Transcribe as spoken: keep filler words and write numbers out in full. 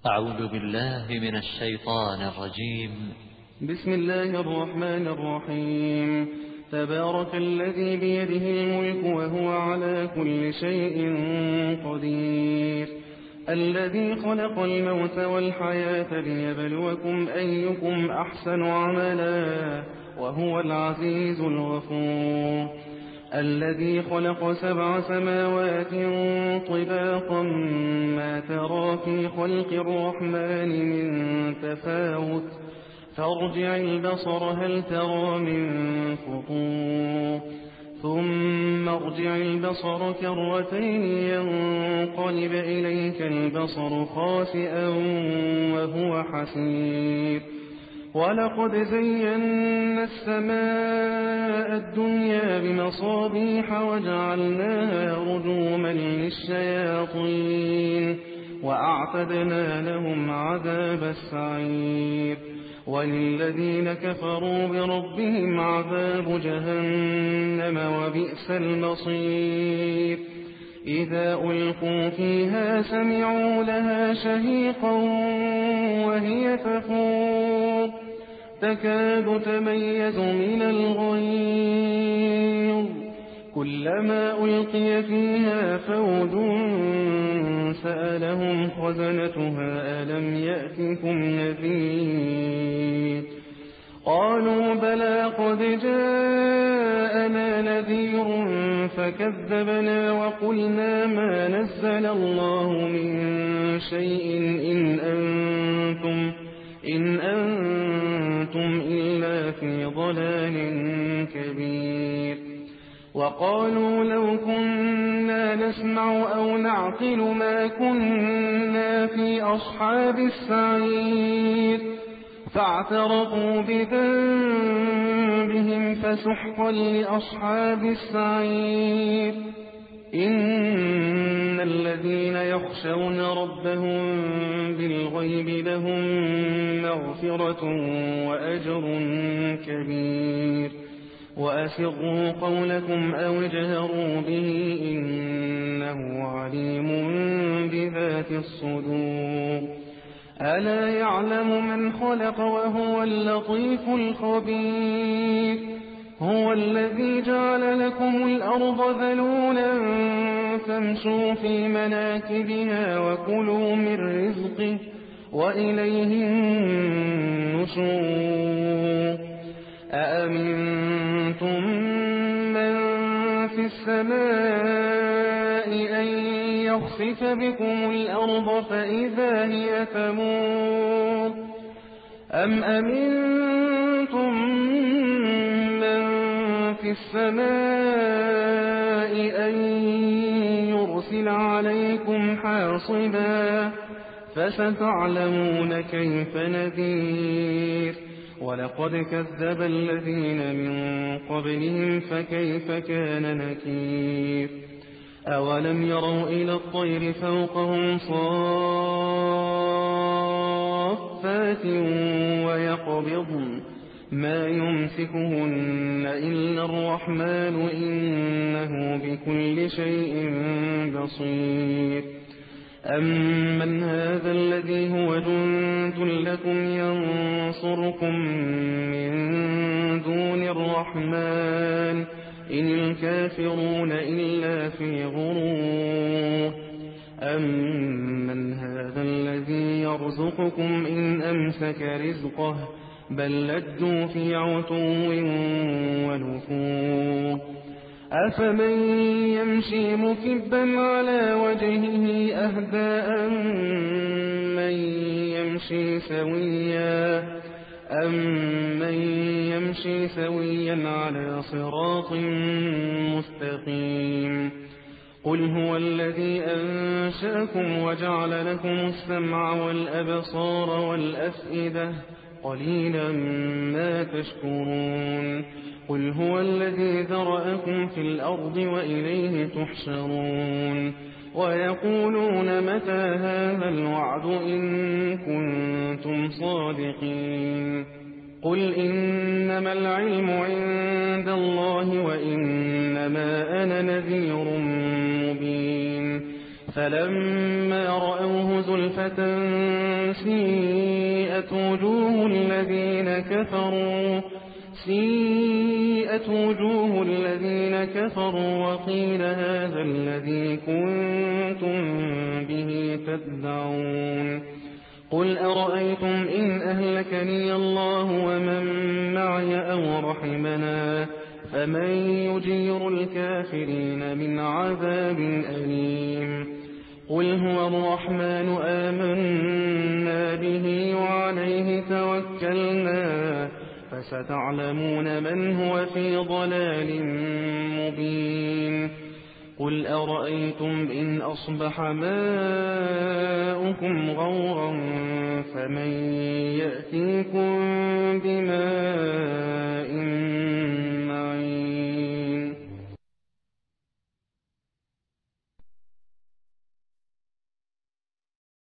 أعوذ بالله من الشيطان الرجيم. بسم الله الرحمن الرحيم. تبارك الذي بيده الملك وهو على كل شيء قدير، الذي خلق الموت والحياة ليبلوكم أيكم أحسن عملا وهو العزيز الغفور، الذي خلق سبع سماوات طباقا ما ترى في خلق الرحمن من تفاوت، فارجع البصر هل ترى من فطور، ثم ارجع البصر كرتين ينقلب إليك البصر خاسئا وهو حسير، ولقد زينا السماء الدنيا بمصابيح وجعلناها رجوما للشياطين وأعتدنا لهم عذاب السعير، وللذين كفروا بربهم عذاب جهنم وبئس المصير. إذا ألقوا فيها سمعوا لها شهيقا وهي تفور تكاد تميز من الغيظ، كلما ألقي فيها فوج سألهم خزنتها ألم يأتكم نذير، قالوا بلى قد جاءنا نذير فكذبنا وقلنا ما نزل الله من شيء إن أنتم, إن أنتم إلا في ضلال كبير، وقالوا لو كنا نسمع أو نعقل ما كنا في أصحاب السعير، فاعترفوا بذنبهم فسحقا لأصحاب السعير. إن الذين يخشون ربهم بالغيب لهم مغفرة وأجر كبير، وأسروا قولكم أو اجهروا به إنه عليم بذات الصدور. ألا يعلم من خلق وهو اللطيف الخبير، هو الذي جعل لكم الأرض ذلولا فامشوا في مناكبها وكلوا من رزقه وإليه النشور. أأمنتم من في السماء أن يخسف بكم الأرض فإذا هي تمور، أم أمنتم من في السماء أن يرسل عليكم حاصبا، فستعلمون كيف نذير. ولقد كذب الذين من قبلهم فكيف كان نكير. أولم يروا إلى الطير فوقهم صافات ويقبضن ما يمسكهن إلا الرحمن إنه بكل شيء بصير. أمن هذا الذي هو جند لكم ينصركم من دون الرحمن إن الكافرون إلا في غرور. أمن هذا الذي يرزقكم إن أمسك رزقه بل لجوا في عتو ونفور. أفمن يمشي مكبا على وجهه أهدى أمن يمشي سويا أمن يمشي سويا على صراط مستقيم. قل هو الذي أنشأكم وجعل لكم السمع والأبصار والأفئدة قليلا ما تشكرون. قل هو الذي ذرأكم في الأرض وإليه تحشرون. ويقولون متى هذا الوعد إن كنتم صادقين. قل إنما العلم عند الله وإنما أنا نذير مبين. فلما رأوه زلفة سيئت وجوه الذين كفروا سيئت وجوه الذين كفروا وقيل هذا الذي كنتم به تدعون قل أرأيتم إن أهلكني الله ومن معي أو رحمنا فمن يجير الكافرين من عذاب أليم قل هو الرحمن آمنا به وعليه توكلنا فستعلمون من هو في ضلال مبين قل أرأيتم إن أصبح ماؤكم غورا فمن يأتيكم بماء